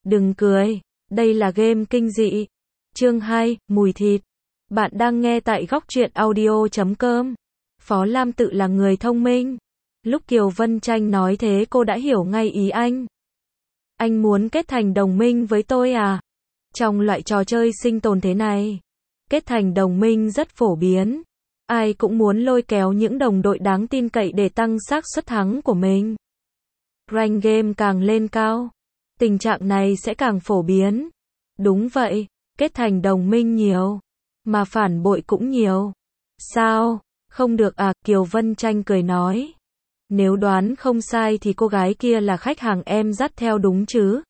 Đừng cười, đây là game kinh dị. Chương 2, mùi thịt. Bạn đang nghe tại góc truyện audio.com. Phó Lam Tự là người thông minh. Lúc Kiều Vân Tranh nói thế cô đã hiểu ngay ý anh. Anh muốn kết thành đồng minh với tôi à? Trong loại trò chơi sinh tồn thế này, kết thành đồng minh rất phổ biến. Ai cũng muốn lôi kéo những đồng đội đáng tin cậy để tăng xác suất thắng của mình. Rank game càng lên cao, tình trạng này sẽ càng phổ biến. Đúng vậy, kết thành đồng minh nhiều, mà phản bội cũng nhiều. Sao? Không được à? Kiều Vân Tranh cười nói. Nếu đoán không sai thì cô gái kia là khách hàng em dắt theo đúng chứ?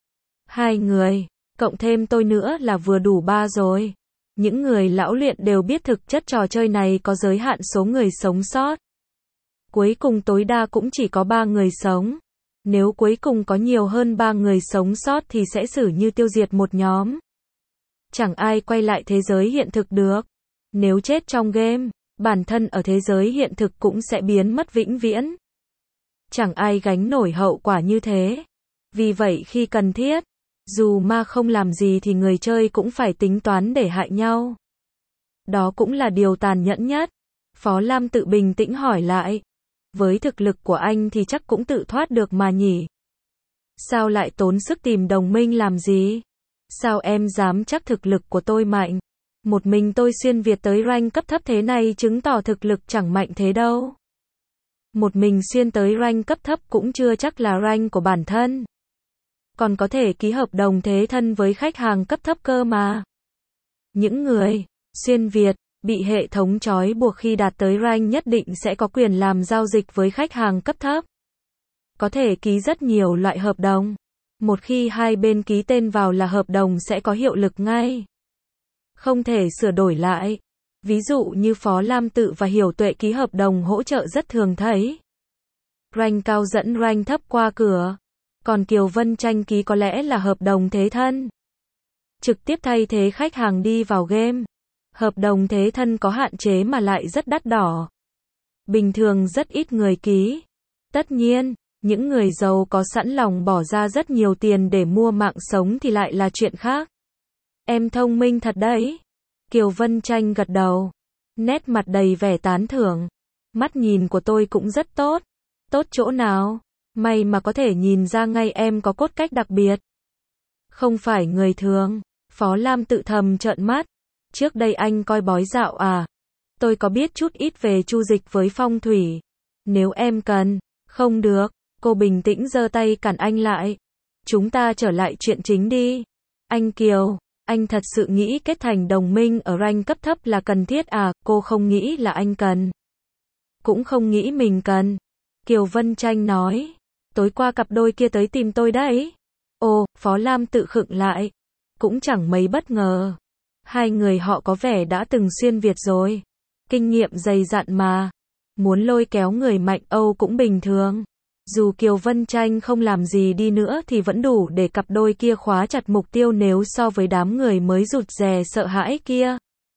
2 người, cộng thêm tôi nữa là vừa đủ 3 rồi. Những người lão luyện đều biết thực chất trò chơi này có giới hạn số người sống sót. Cuối cùng tối đa cũng chỉ có 3 người sống. Nếu cuối cùng có nhiều hơn 3 người sống sót thì sẽ xử như tiêu diệt một nhóm. Chẳng ai quay lại thế giới hiện thực được. Nếu chết trong game, bản thân ở thế giới hiện thực cũng sẽ biến mất vĩnh viễn. Chẳng ai gánh nổi hậu quả như thế. Vì vậy khi cần thiết, dù ma không làm gì thì người chơi cũng phải tính toán để hại nhau. Đó cũng là điều tàn nhẫn nhất. Phó Lam Tự bình tĩnh hỏi lại. Với thực lực của anh thì chắc cũng tự thoát được mà nhỉ? Sao lại tốn sức tìm đồng minh làm gì? Sao em dám chắc thực lực của tôi mạnh? Một mình tôi xuyên Việt tới rank cấp thấp thế này chứng tỏ thực lực chẳng mạnh thế đâu. Một mình xuyên tới rank cấp thấp cũng chưa chắc là rank của bản thân. Còn có thể ký hợp đồng thế thân với khách hàng cấp thấp cơ mà. Những người xuyên Việt bị hệ thống trói buộc khi đạt tới rank nhất định sẽ có quyền làm giao dịch với khách hàng cấp thấp. Có thể ký rất nhiều loại hợp đồng. Một khi hai bên ký tên vào là hợp đồng sẽ có hiệu lực ngay. Không thể sửa đổi lại. Ví dụ như Phó Lam Tự và Hiểu Tuệ ký hợp đồng hỗ trợ rất thường thấy. Rank cao dẫn rank thấp qua cửa. Còn Kiều Vân Tranh ký có lẽ là hợp đồng thế thân. Trực tiếp thay thế khách hàng đi vào game. Hợp đồng thế thân có hạn chế mà lại rất đắt đỏ. Bình thường rất ít người ký. Tất nhiên, những người giàu có sẵn lòng bỏ ra rất nhiều tiền để mua mạng sống thì lại là chuyện khác. Em thông minh thật đấy. Kiều Vân Tranh gật đầu. Nét mặt đầy vẻ tán thưởng. Mắt nhìn của tôi cũng rất tốt. Tốt chỗ nào? May mà có thể nhìn ra ngay em có cốt cách đặc biệt. Không phải người thường. Phó Lam Tự thầm trợn mắt. Trước đây anh coi bói dạo à? Tôi có biết chút ít về chu dịch với phong thủy. Nếu em cần. Không được. Cô bình tĩnh giơ tay cản anh lại. Chúng ta trở lại chuyện chính đi. Anh Kiều, anh thật sự nghĩ kết thành đồng minh ở rank cấp thấp là cần thiết à? Cô không nghĩ là anh cần. Cũng không nghĩ mình cần. Kiều Vân Tranh nói. Tối qua cặp đôi kia tới tìm tôi đấy. Ồ, Phó Lam Tự khựng lại. Cũng chẳng mấy bất ngờ. Hai người họ có vẻ đã từng xuyên Việt rồi. Kinh nghiệm dày dặn mà. Muốn lôi kéo người mạnh Âu cũng bình thường. Dù Kiều Vân Tranh không làm gì đi nữa thì vẫn đủ để cặp đôi kia khóa chặt mục tiêu nếu so với đám người mới rụt rè sợ hãi kia.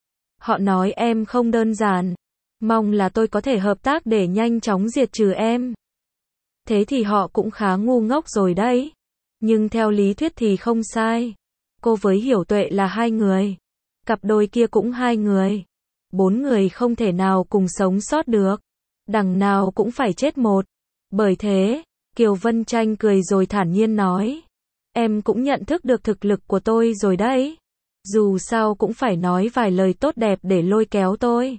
Họ nói em không đơn giản. Mong là tôi có thể hợp tác để nhanh chóng diệt trừ em. Thế thì họ cũng khá ngu ngốc rồi đấy. Nhưng theo lý thuyết thì không sai. Cô với Hiểu Tuệ là 2 người. Cặp đôi kia cũng 2 người. 4 người không thể nào cùng sống sót được. Đằng nào cũng phải chết một. Bởi thế, Kiều Vân Tranh cười rồi thản nhiên nói. Em cũng nhận thức được thực lực của tôi rồi đấy. Dù sao cũng phải nói vài lời tốt đẹp để lôi kéo tôi.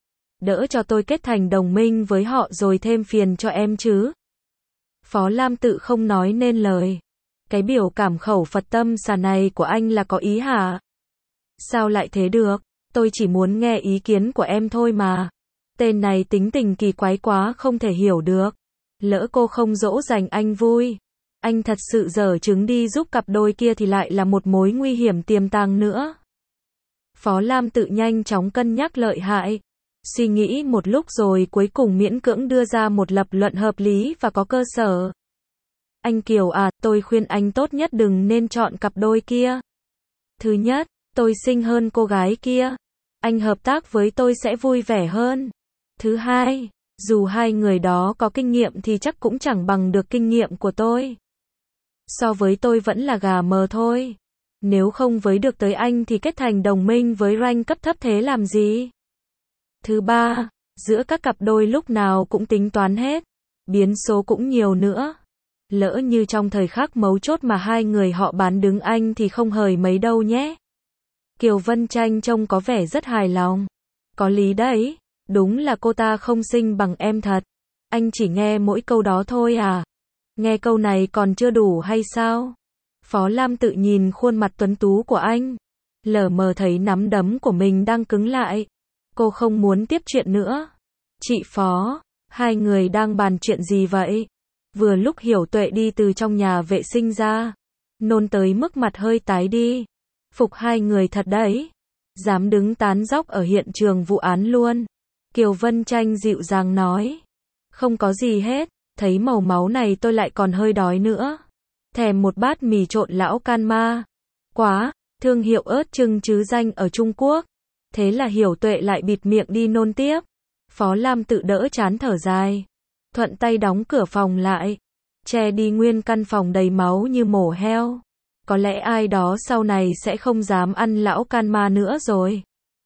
Đỡ cho tôi kết thành đồng minh với họ rồi thêm phiền cho em chứ. Phó Lam Tự không nói nên lời. Cái biểu cảm khẩu Phật tâm xà này của anh là có ý hả? Sao lại thế được? Tôi chỉ muốn nghe ý kiến của em thôi mà. Tên này tính tình kỳ quái quá không thể hiểu được. Lỡ cô không dỗ dành anh vui. Anh thật sự dở chứng đi giúp cặp đôi kia thì lại là một mối nguy hiểm tiềm tàng nữa. Phó Lam Tự nhanh chóng cân nhắc lợi hại. Suy nghĩ một lúc rồi cuối cùng miễn cưỡng đưa ra một lập luận hợp lý và có cơ sở. Anh Kiều à, tôi khuyên anh tốt nhất đừng nên chọn cặp đôi kia. Thứ nhất, tôi xinh hơn cô gái kia. Anh hợp tác với tôi sẽ vui vẻ hơn. Thứ hai, dù hai người đó có kinh nghiệm thì chắc cũng chẳng bằng được kinh nghiệm của tôi. So với tôi vẫn là gà mờ thôi. Nếu không với được tới anh thì kết thành đồng minh với rank cấp thấp thế làm gì? Thứ ba, giữa các cặp đôi lúc nào cũng tính toán hết. Biến số cũng nhiều nữa. Lỡ như trong thời khắc mấu chốt mà hai người họ bán đứng anh thì không hời mấy đâu nhé. Kiều Vân Tranh trông có vẻ rất hài lòng. Có lý đấy, đúng là cô ta không xinh bằng em thật. Anh chỉ nghe mỗi câu đó thôi à? Nghe câu này còn chưa đủ hay sao? Phó Lam tự nhìn khuôn mặt tuấn tú của anh. Lờ mờ thấy nắm đấm của mình đang cứng lại. Cô không muốn tiếp chuyện nữa. Chị Phó, hai người đang bàn chuyện gì vậy? Vừa lúc Hiểu Tuệ đi từ trong nhà vệ sinh ra. Nôn tới mức mặt hơi tái đi. Phục hai người thật đấy. Dám đứng tán dóc ở hiện trường vụ án luôn. Kiều Vân Tranh dịu dàng nói. Không có gì hết, thấy màu máu này tôi lại còn hơi đói nữa. Thèm một bát mì trộn lão can ma. Quá, thương hiệu ớt chưng chứ danh ở Trung Quốc. Thế là Hiểu Tuệ lại bịt miệng đi nôn tiếp. Phó Lam tự đỡ chán thở dài. Thuận tay đóng cửa phòng lại. Che đi nguyên căn phòng đầy máu như mổ heo. Có lẽ ai đó sau này sẽ không dám ăn lão can ma nữa rồi.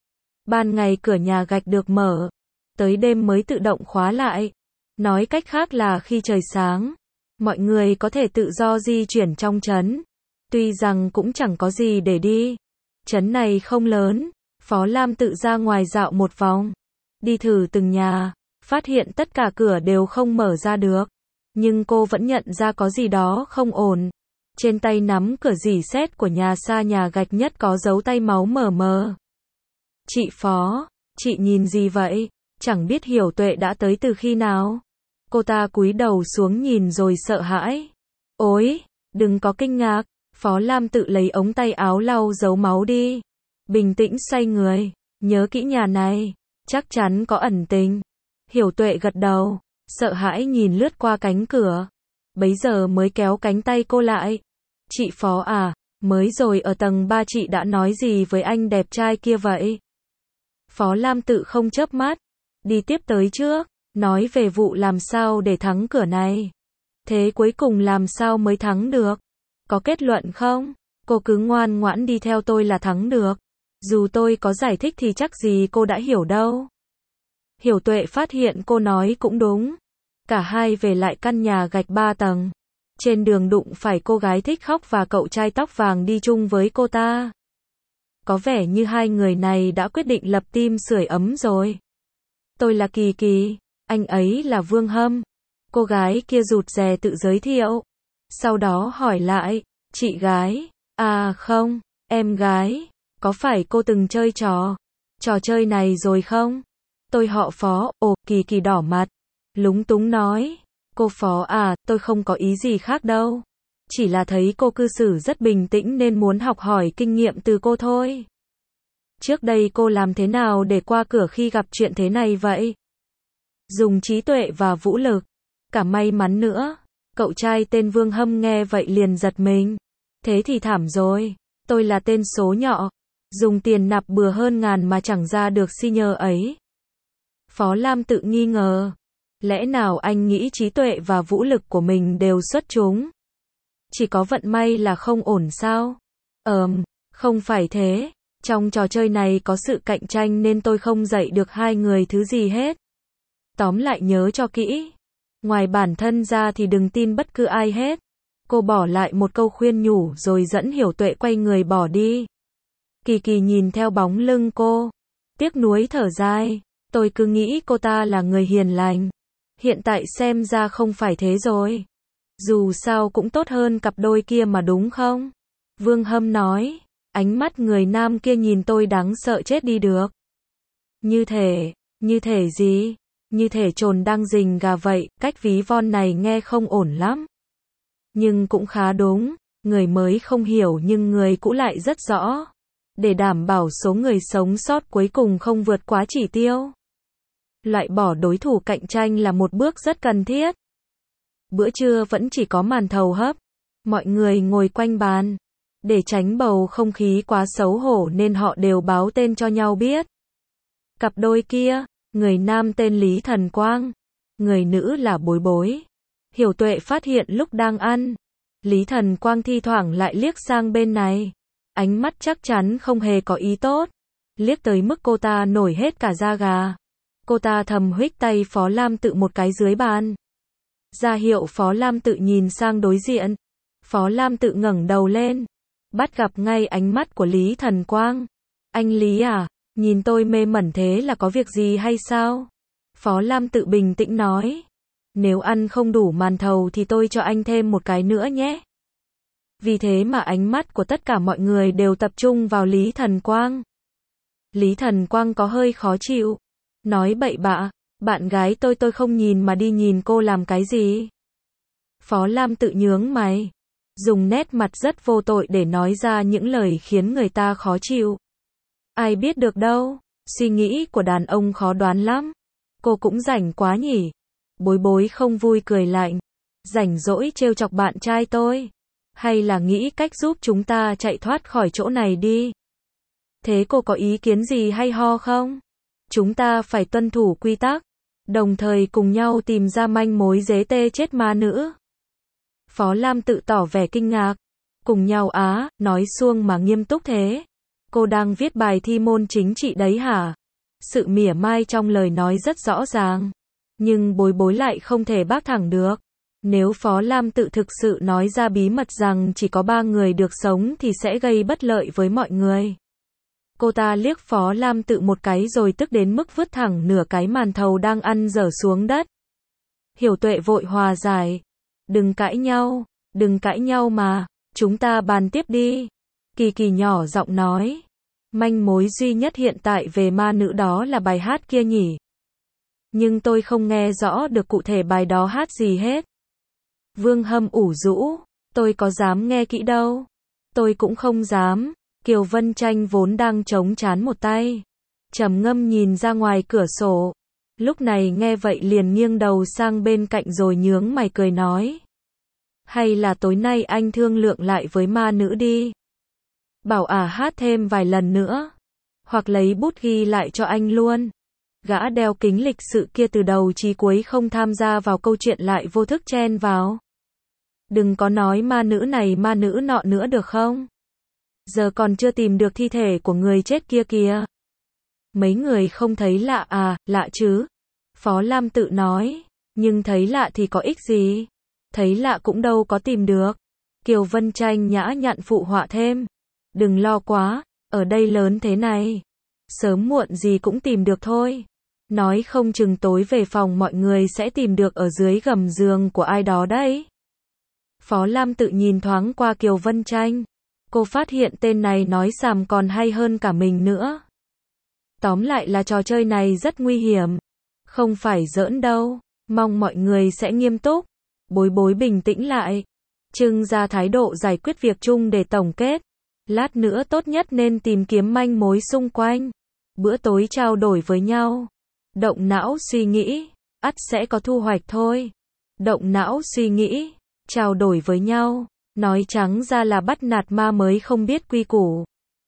Ban ngày cửa nhà gạch được mở. Tới đêm mới tự động khóa lại. Nói cách khác là khi trời sáng, mọi người có thể tự do di chuyển trong trấn. Tuy rằng cũng chẳng có gì để đi. Trấn này không lớn. Phó Lam tự ra ngoài dạo một vòng. Đi thử từng nhà. Phát hiện tất cả cửa đều không mở ra được. Nhưng cô vẫn nhận ra có gì đó không ổn. Trên tay nắm cửa rỉ sét của nhà xa nhà gạch nhất có dấu tay máu mờ mờ. Chị Phó, chị nhìn gì vậy? Chẳng biết Hiểu Tuệ đã tới từ khi nào? Cô ta cúi đầu xuống nhìn rồi sợ hãi. Ôi, đừng có kinh ngạc. Phó Lam tự lấy ống tay áo lau dấu máu đi. Bình tĩnh xoay người. Nhớ kỹ nhà này. Chắc chắn có ẩn tình. Hiểu Tuệ gật đầu. Sợ hãi nhìn lướt qua cánh cửa. Bấy giờ mới kéo cánh tay cô lại. Chị Phó à, mới rồi ở tầng 3 chị đã nói gì với anh đẹp trai kia vậy? Phó Lam tự không chớp mắt. Đi tiếp tới trước. Nói về vụ làm sao để thắng cửa này. Thế cuối cùng làm sao mới thắng được? Có kết luận không? Cô cứ ngoan ngoãn đi theo tôi là thắng được. Dù tôi có giải thích thì chắc gì cô đã hiểu đâu. Hiểu Tuệ phát hiện cô nói cũng đúng. Cả hai về lại căn nhà gạch 3 tầng. Trên đường đụng phải cô gái thích khóc và cậu trai tóc vàng đi chung với cô ta. Có vẻ như hai người này đã quyết định lập team sưởi ấm rồi. Tôi là Kỳ Kỳ, anh ấy là Vương Hâm. Cô gái kia rụt rè tự giới thiệu. Sau đó hỏi lại, chị gái, à không, em gái, có phải cô từng chơi trò chơi này rồi không? Tôi họ Phó. Ồ, Kỳ Kỳ đỏ mặt, lúng túng nói, cô Phó à, tôi không có ý gì khác đâu. Chỉ là thấy cô cư xử rất bình tĩnh nên muốn học hỏi kinh nghiệm từ cô thôi. Trước đây cô làm thế nào để qua cửa khi gặp chuyện thế này vậy? Dùng trí tuệ và vũ lực. Cả may mắn nữa. Cậu trai tên Vương Hâm nghe vậy liền giật mình. Thế thì thảm rồi. Tôi là tên số nhọ. Dùng tiền nạp bừa hơn ngàn mà chẳng ra được senior ấy. Phó Lam tự nghi ngờ. Lẽ nào anh nghĩ trí tuệ và vũ lực của mình đều xuất chúng? Chỉ có vận may là không ổn sao? Không phải thế. Trong trò chơi này có sự cạnh tranh nên tôi không dạy được hai người thứ gì hết. Tóm lại nhớ cho kỹ. Ngoài bản thân ra thì đừng tin bất cứ ai hết. Cô bỏ lại một câu khuyên nhủ rồi dẫn Hiểu Tuệ quay người bỏ đi. Kỳ Kỳ nhìn theo bóng lưng cô. Tiếc nuối thở dài. Tôi cứ nghĩ cô ta là người hiền lành. Hiện tại xem ra không phải thế rồi. Dù sao cũng tốt hơn cặp đôi kia mà đúng không? Vương Hâm nói. Ánh mắt người nam kia nhìn tôi đáng sợ chết đi được. Như thể gì? Như thể trồn đang rình gà vậy, cách ví von này nghe không ổn lắm. Nhưng cũng khá đúng, người mới không hiểu nhưng người cũ lại rất rõ. Để đảm bảo số người sống sót cuối cùng không vượt quá chỉ tiêu. Loại bỏ đối thủ cạnh tranh là một bước rất cần thiết. Bữa trưa vẫn chỉ có màn thầu hấp. Mọi người ngồi quanh bàn. Để tránh bầu không khí quá xấu hổ nên họ đều báo tên cho nhau biết. Cặp đôi kia, người nam tên Lý Thần Quang, người nữ là Bối Bối. Hiểu Tuệ phát hiện lúc đang ăn. Lý Thần Quang thi thoảng lại liếc sang bên này. Ánh mắt chắc chắn không hề có ý tốt. Liếc tới mức cô ta nổi hết cả da gà. Cô ta thầm huých tay Phó Lam Tự một cái dưới bàn. Ra hiệu Phó Lam Tự nhìn sang đối diện. Phó Lam Tự ngẩng đầu lên. Bắt gặp ngay ánh mắt của Lý Thần Quang. Anh Lý à, nhìn tôi mê mẩn thế là có việc gì hay sao? Phó Lam Tự bình tĩnh nói. Nếu ăn không đủ màn thầu thì tôi cho anh thêm một cái nữa nhé. Vì thế mà ánh mắt của tất cả mọi người đều tập trung vào Lý Thần Quang. Lý Thần Quang có hơi khó chịu. Nói bậy bạ, bạn gái tôi không nhìn mà đi nhìn cô làm cái gì? Phó Lam Tự nhướng mày. Dùng nét mặt rất vô tội để nói ra những lời khiến người ta khó chịu. Ai biết được đâu, suy nghĩ của đàn ông khó đoán lắm. Cô cũng rảnh quá nhỉ? Bối bối không vui cười lạnh. Rảnh rỗi trêu chọc bạn trai tôi. Hay là nghĩ cách giúp chúng ta chạy thoát khỏi chỗ này đi? Thế cô có ý kiến gì hay ho không? Chúng ta phải tuân thủ quy tắc, đồng thời cùng nhau tìm ra manh mối dế tê chết ma nữ. Phó Lam Tự tỏ vẻ kinh ngạc. Cùng nhau á, nói suông mà nghiêm túc thế. Cô đang viết bài thi môn chính trị đấy hả? Sự mỉa mai trong lời nói rất rõ ràng. Nhưng bối bối lại không thể bác thẳng được. Nếu Phó Lam Tự thực sự nói ra bí mật rằng chỉ có 3 người được sống thì sẽ gây bất lợi với mọi người. Cô ta liếc Phó Lam Tự một cái rồi tức đến mức vứt thẳng nửa cái màn thầu đang ăn dở xuống đất. Hiểu Tuệ vội hòa giải. Đừng cãi nhau mà, chúng ta bàn tiếp đi. Kỳ Kỳ nhỏ giọng nói. Manh mối duy nhất hiện tại về ma nữ đó là bài hát kia nhỉ? Nhưng tôi không nghe rõ được cụ thể bài đó hát gì hết. Vương Hâm ủ rũ. Tôi có dám nghe kỹ đâu. Tôi cũng không dám. Kiều Vân Tranh vốn đang chống trán một tay. Trầm ngâm nhìn ra ngoài cửa sổ. Lúc này nghe vậy liền nghiêng đầu sang bên cạnh rồi nhướng mày cười nói. Hay là tối nay anh thương lượng lại với ma nữ đi. Bảo hát thêm vài lần nữa. Hoặc lấy bút ghi lại cho anh luôn. Gã đeo kính lịch sự kia từ đầu chí cuối không tham gia vào câu chuyện lại vô thức chen vào. Đừng có nói ma nữ này ma nữ nọ nữa được không? Giờ còn chưa tìm được thi thể của người chết kia kìa. Mấy người không thấy lạ à? Lạ chứ? Phó Lam Tự nói. Nhưng thấy lạ thì có ích gì? Thấy lạ cũng đâu có tìm được. Kiều Vân Tranh nhã nhặn phụ họa thêm. Đừng lo quá, ở đây lớn thế này. Sớm muộn gì cũng tìm được thôi. Nói không chừng tối về phòng mọi người sẽ tìm được ở dưới gầm giường của ai đó đấy. Phó Lam Tự nhìn thoáng qua Kiều Vân Tranh. Cô phát hiện tên này nói xàm còn hay hơn cả mình nữa. Tóm lại là trò chơi này rất nguy hiểm. Không phải giỡn đâu. Mong mọi người sẽ nghiêm túc. Bối bối bình tĩnh lại. Trưng ra thái độ giải quyết việc chung để tổng kết. Lát nữa tốt nhất nên tìm kiếm manh mối xung quanh. Bữa tối trao đổi với nhau. Động não suy nghĩ. Ắt sẽ có thu hoạch thôi. Động não suy nghĩ. Trao đổi với nhau. Nói trắng ra là bắt nạt ma mới không biết quy củ.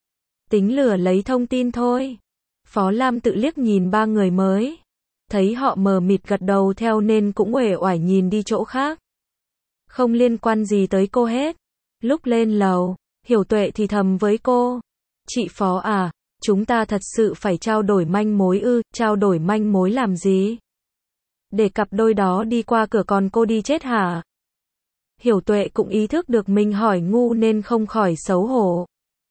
Tính lừa lấy thông tin thôi. Phó Lam Tự liếc nhìn 3 người mới. Thấy họ mờ mịt gật đầu theo nên cũng uể oải nhìn đi chỗ khác. Không liên quan gì tới cô hết. Lúc lên lầu, Hiểu Tuệ thì thầm với cô. Chị Phó à, chúng ta thật sự phải trao đổi manh mối ư? Trao đổi manh mối làm gì? Để cặp đôi đó đi qua cửa còn cô đi chết hả? Hiểu Tuệ cũng ý thức được mình hỏi ngu nên không khỏi xấu hổ.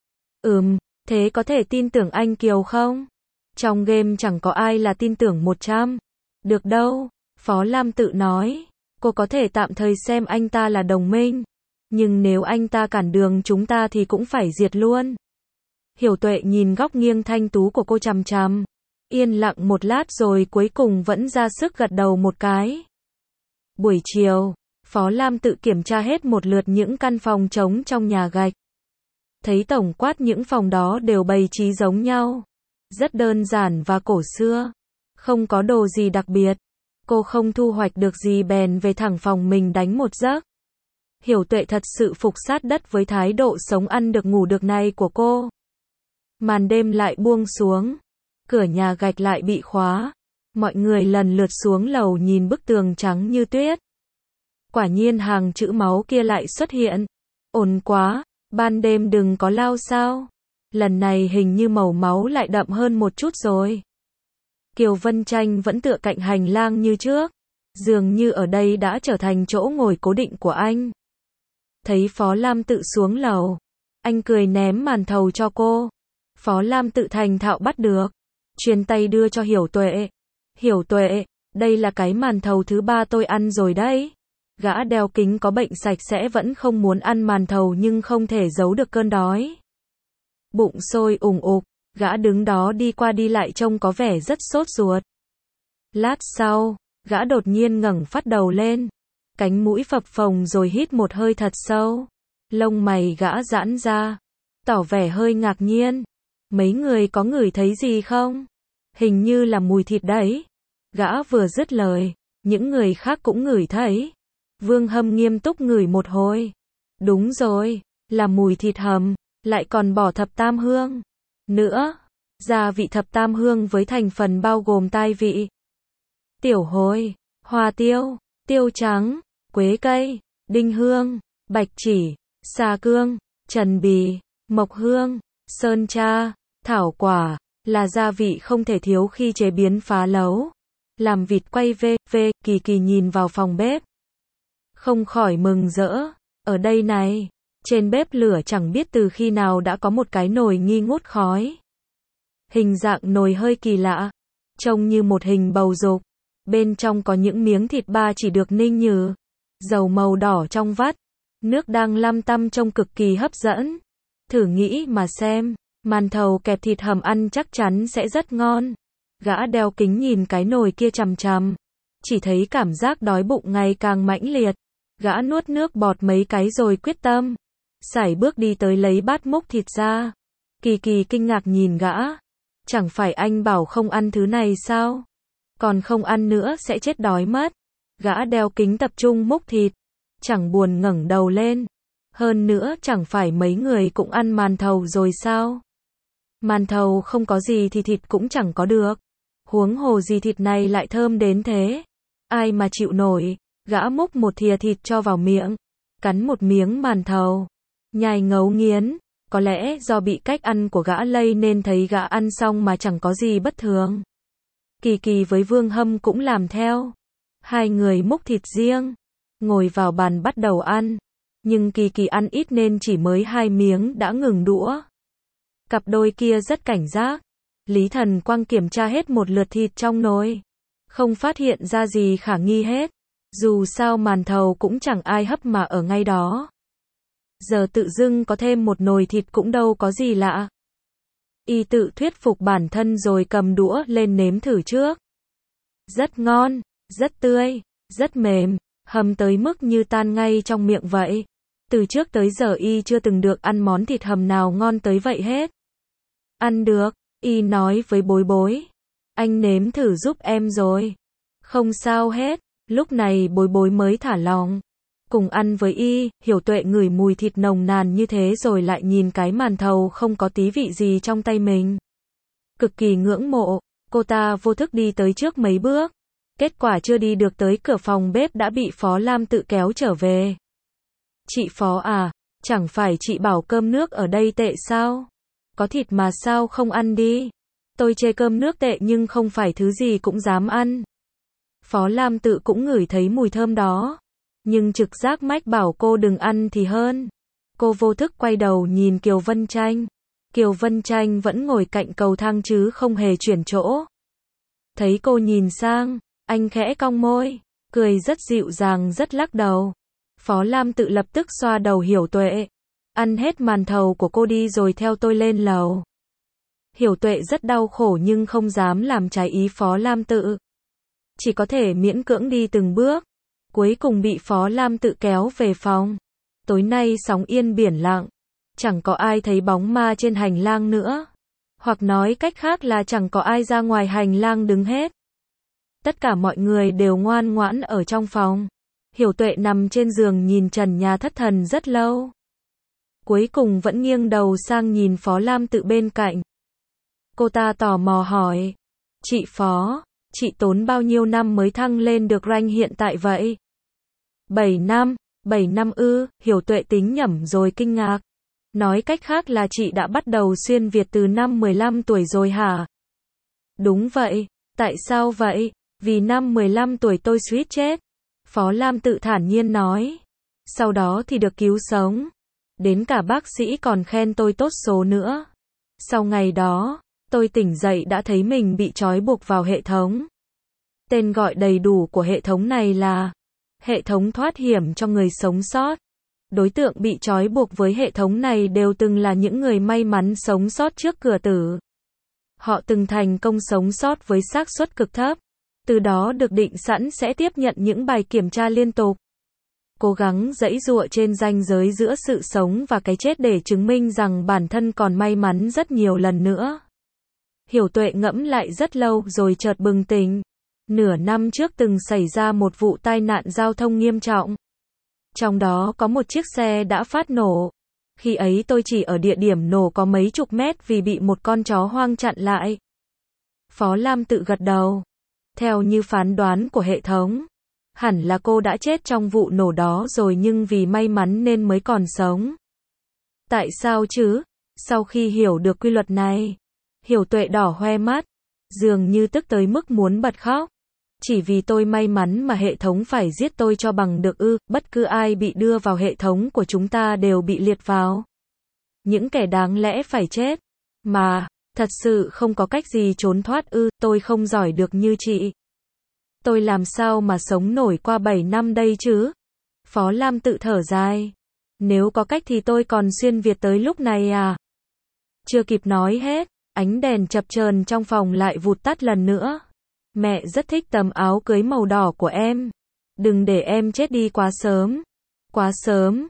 Thế có thể tin tưởng anh Kiều không? Trong game chẳng có ai là tin tưởng 100. Được đâu, Phó Lam Tự nói. Cô có thể tạm thời xem anh ta là đồng minh. Nhưng nếu anh ta cản đường chúng ta thì cũng phải diệt luôn. Hiểu Tuệ nhìn góc nghiêng thanh tú của cô chằm chằm. Yên lặng một lát rồi cuối cùng vẫn ra sức gật đầu một cái. Buổi chiều, Phó Lam Tự kiểm tra hết một lượt những căn phòng trống trong nhà gạch. Thấy tổng quát những phòng đó đều bày trí giống nhau. Rất đơn giản và cổ xưa. Không có đồ gì đặc biệt. Cô không thu hoạch được gì bèn về thẳng phòng mình đánh một giấc. Hiểu Tuệ thật sự phục sát đất với thái độ sống ăn được ngủ được này của cô. Màn đêm lại buông xuống. Cửa nhà gạch lại bị khóa. Mọi người lần lượt xuống lầu nhìn bức tường trắng như tuyết. Quả nhiên hàng chữ máu kia lại xuất hiện. Ổn quá, ban đêm đừng có lao sao. Lần này hình như màu máu lại đậm hơn một chút rồi. Kiều Vân Tranh vẫn tựa cạnh hành lang như trước. Dường như ở đây đã trở thành chỗ ngồi cố định của anh. Thấy Phó Lam Tự xuống lầu. Anh cười ném màn thầu cho cô. Phó Lam Tự thành thạo bắt được. Truyền tay đưa cho Hiểu Tuệ. Hiểu Tuệ, đây là cái màn thầu thứ 3 tôi ăn rồi đấy. Gã đeo kính có bệnh sạch sẽ vẫn không muốn ăn màn thầu nhưng không thể giấu được cơn đói. Bụng sôi ủng ục, gã đứng đó đi qua đi lại trông có vẻ rất sốt ruột. Lát sau, gã đột nhiên ngẩng phát đầu lên. Cánh mũi phập phồng rồi hít một hơi thật sâu. Lông mày gã giãn ra, tỏ vẻ hơi ngạc nhiên. Mấy người có ngửi thấy gì không? Hình như là mùi thịt đấy. Gã vừa dứt lời, những người khác cũng ngửi thấy. Vương Hâm nghiêm túc ngửi một hồi. Đúng rồi, là mùi thịt hầm, lại còn bỏ thập tam hương. Nữa, gia vị thập tam hương với thành phần bao gồm tai vị. Tiểu hồi, hoa tiêu, tiêu trắng, quế cây, đinh hương, bạch chỉ, xà cương, trần bì, mộc hương, sơn tra, thảo quả, là gia vị không thể thiếu khi chế biến phá lấu. Làm vịt quay Kỳ Kỳ nhìn vào phòng bếp. Không khỏi mừng rỡ. Ở đây này, trên bếp lửa chẳng biết từ khi nào đã có một cái nồi nghi ngút khói. Hình dạng nồi hơi kỳ lạ, trông như một hình bầu dục. Bên trong có những miếng thịt ba chỉ được ninh nhừ. Dầu màu đỏ trong vắt. Nước đang lăm tăm trông cực kỳ hấp dẫn. Thử nghĩ mà xem, màn thầu kẹp thịt hầm ăn chắc chắn sẽ rất ngon. Gã đeo kính nhìn cái nồi kia chằm chằm. Chỉ thấy cảm giác đói bụng ngày càng mãnh liệt. Gã nuốt nước bọt mấy cái rồi quyết tâm. Sải bước đi tới lấy bát múc thịt ra. Kỳ Kỳ kinh ngạc nhìn gã. Chẳng phải anh bảo không ăn thứ này sao? Còn không ăn nữa sẽ chết đói mất. Gã đeo kính tập trung múc thịt. Chẳng buồn ngẩng đầu lên. Hơn nữa chẳng phải mấy người cũng ăn màn thầu rồi sao? Màn thầu không có gì thì thịt cũng chẳng có được. Huống hồ gì thịt này lại thơm đến thế. Ai mà chịu nổi. Gã múc một thìa thịt cho vào miệng. Cắn một miếng màn thầu. Nhai ngấu nghiến. Có lẽ do bị cách ăn của gã lây nên thấy gã ăn xong mà chẳng có gì bất thường. Kỳ Kỳ với Vương Hâm cũng làm theo. Hai người múc thịt riêng. Ngồi vào bàn bắt đầu ăn. Nhưng Kỳ Kỳ ăn ít nên chỉ mới 2 miếng đã ngừng đũa. Cặp đôi kia rất cảnh giác. Lý Thần Quang kiểm tra hết một lượt thịt trong nồi. Không phát hiện ra gì khả nghi hết. Dù sao màn thầu cũng chẳng ai hấp mà ở ngay đó. Giờ tự dưng có thêm một nồi thịt cũng đâu có gì lạ. Y tự thuyết phục bản thân rồi cầm đũa lên nếm thử trước. Rất ngon, rất tươi, rất mềm, hầm tới mức như tan ngay trong miệng vậy. Từ trước tới giờ Y chưa từng được ăn món thịt hầm nào ngon tới vậy hết. Ăn được, Y nói với Bối Bối. Anh nếm thử giúp em rồi. Không sao hết, lúc này Bối Bối mới thả lòng. Cùng ăn với Y, Hiểu Tuệ ngửi mùi thịt nồng nàn như thế rồi lại nhìn cái màn thầu không có tí vị gì trong tay mình. Cực kỳ ngưỡng mộ, cô ta vô thức đi tới trước mấy bước. Kết quả chưa đi được tới cửa phòng bếp đã bị Phó Lam Tự kéo trở về. Chị Phó à, chẳng phải chị bảo cơm nước ở đây tệ sao? Có thịt mà sao không ăn đi? Tôi chê cơm nước tệ nhưng không phải thứ gì cũng dám ăn. Phó Lam Tự cũng ngửi thấy mùi thơm đó. Nhưng trực giác mách bảo cô đừng ăn thì hơn. Cô vô thức quay đầu nhìn Kiều Vân Tranh. Kiều Vân Tranh vẫn ngồi cạnh cầu thang chứ không hề chuyển chỗ. Thấy cô nhìn sang, anh khẽ cong môi, cười rất dịu dàng rất lắc đầu. Phó Lam Tự lập tức xoa đầu Hiểu Tuệ. Ăn hết màn thầu của cô đi rồi theo tôi lên lầu. Hiểu Tuệ rất đau khổ nhưng không dám làm trái ý Phó Lam Tự. Chỉ có thể miễn cưỡng đi từng bước. Cuối cùng bị Phó Lam Tự kéo về phòng. Tối nay sóng yên biển lặng. Chẳng có ai thấy bóng ma trên hành lang nữa. Hoặc nói cách khác là chẳng có ai ra ngoài hành lang đứng hết. Tất cả mọi người đều ngoan ngoãn ở trong phòng. Hiểu Tuệ nằm trên giường nhìn trần nhà thất thần rất lâu. Cuối cùng vẫn nghiêng đầu sang nhìn Phó Lam Tự bên cạnh. Cô ta tò mò hỏi. Chị Phó, chị tốn bao nhiêu năm mới thăng lên được rank hiện tại vậy? 7 năm ư, Hiểu Tuệ tính nhẩm rồi kinh ngạc. Nói cách khác là chị đã bắt đầu xuyên Việt từ năm 15 tuổi rồi hả? Đúng vậy, tại sao vậy? Vì năm 15 tuổi tôi suýt chết. Phó Lam Tự thản nhiên nói. Sau đó thì được cứu sống. Đến cả bác sĩ còn khen tôi tốt số nữa. Sau ngày đó, tôi tỉnh dậy đã thấy mình bị trói buộc vào hệ thống. Tên gọi đầy đủ của hệ thống này là hệ thống thoát hiểm cho người sống sót. Đối tượng bị trói buộc với hệ thống này đều từng là những người may mắn sống sót trước cửa tử. Họ từng thành công sống sót với xác suất cực thấp, từ đó được định sẵn sẽ tiếp nhận những bài kiểm tra liên tục. Cố gắng giãy giụa trên ranh giới giữa sự sống và cái chết để chứng minh rằng bản thân còn may mắn rất nhiều lần nữa. Hiểu Tuệ ngẫm lại rất lâu rồi chợt bừng tỉnh. Nửa năm trước từng xảy ra một vụ tai nạn giao thông nghiêm trọng. Trong đó có một chiếc xe đã phát nổ. Khi ấy tôi chỉ ở địa điểm nổ có mấy chục mét vì bị một con chó hoang chặn lại. Phó Lam Tự gật đầu. Theo như phán đoán của hệ thống, hẳn là cô đã chết trong vụ nổ đó rồi nhưng vì may mắn nên mới còn sống. Tại sao chứ? Sau khi hiểu được quy luật này, Hiểu Tuệ đỏ hoe mắt, dường như tức tới mức muốn bật khóc. Chỉ vì tôi may mắn mà hệ thống phải giết tôi cho bằng được ư? Bất cứ ai bị đưa vào hệ thống của chúng ta đều bị liệt vào. Những kẻ đáng lẽ phải chết. Mà, thật sự không có cách gì trốn thoát ư? Tôi không giỏi được như chị. Tôi làm sao mà sống nổi qua 7 năm đây chứ? Phó Lam Tự thở dài. Nếu có cách thì tôi còn xuyên Việt tới lúc này à? Chưa kịp nói hết, ánh đèn chập chờn trong phòng lại vụt tắt lần nữa. Mẹ rất thích tấm áo cưới màu đỏ của em. Đừng để em chết đi quá sớm. Quá sớm.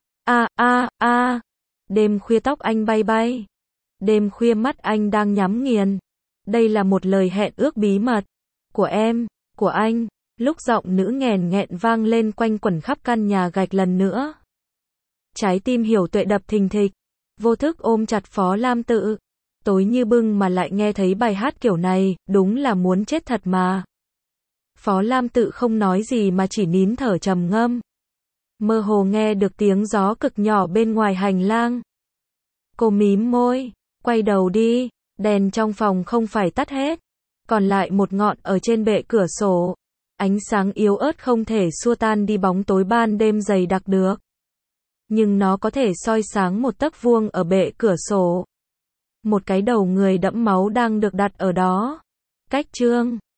Đêm khuya tóc anh bay bay. Đêm khuya mắt anh đang nhắm nghiền. Đây là một lời hẹn ước bí mật. Của em, của anh. Lúc giọng nữ nghẹn nghẹn vang lên quanh quẩn khắp căn nhà gạch lần nữa. Trái tim Hiểu Tuệ đập thình thịch. Vô thức ôm chặt Phó Lam Tự. Tối như bưng mà lại nghe thấy bài hát kiểu này, đúng là muốn chết thật mà. Phó Lam Tự không nói gì mà chỉ nín thở trầm ngâm. Mơ hồ nghe được tiếng gió cực nhỏ bên ngoài hành lang. Cô mím môi, quay đầu đi, đèn trong phòng không phải tắt hết. Còn lại một ngọn ở trên bệ cửa sổ. Ánh sáng yếu ớt không thể xua tan đi bóng tối ban đêm dày đặc được. Nhưng nó có thể soi sáng một tấc vuông ở bệ cửa sổ. Một cái đầu người đẫm máu đang được đặt ở đó. Cách chương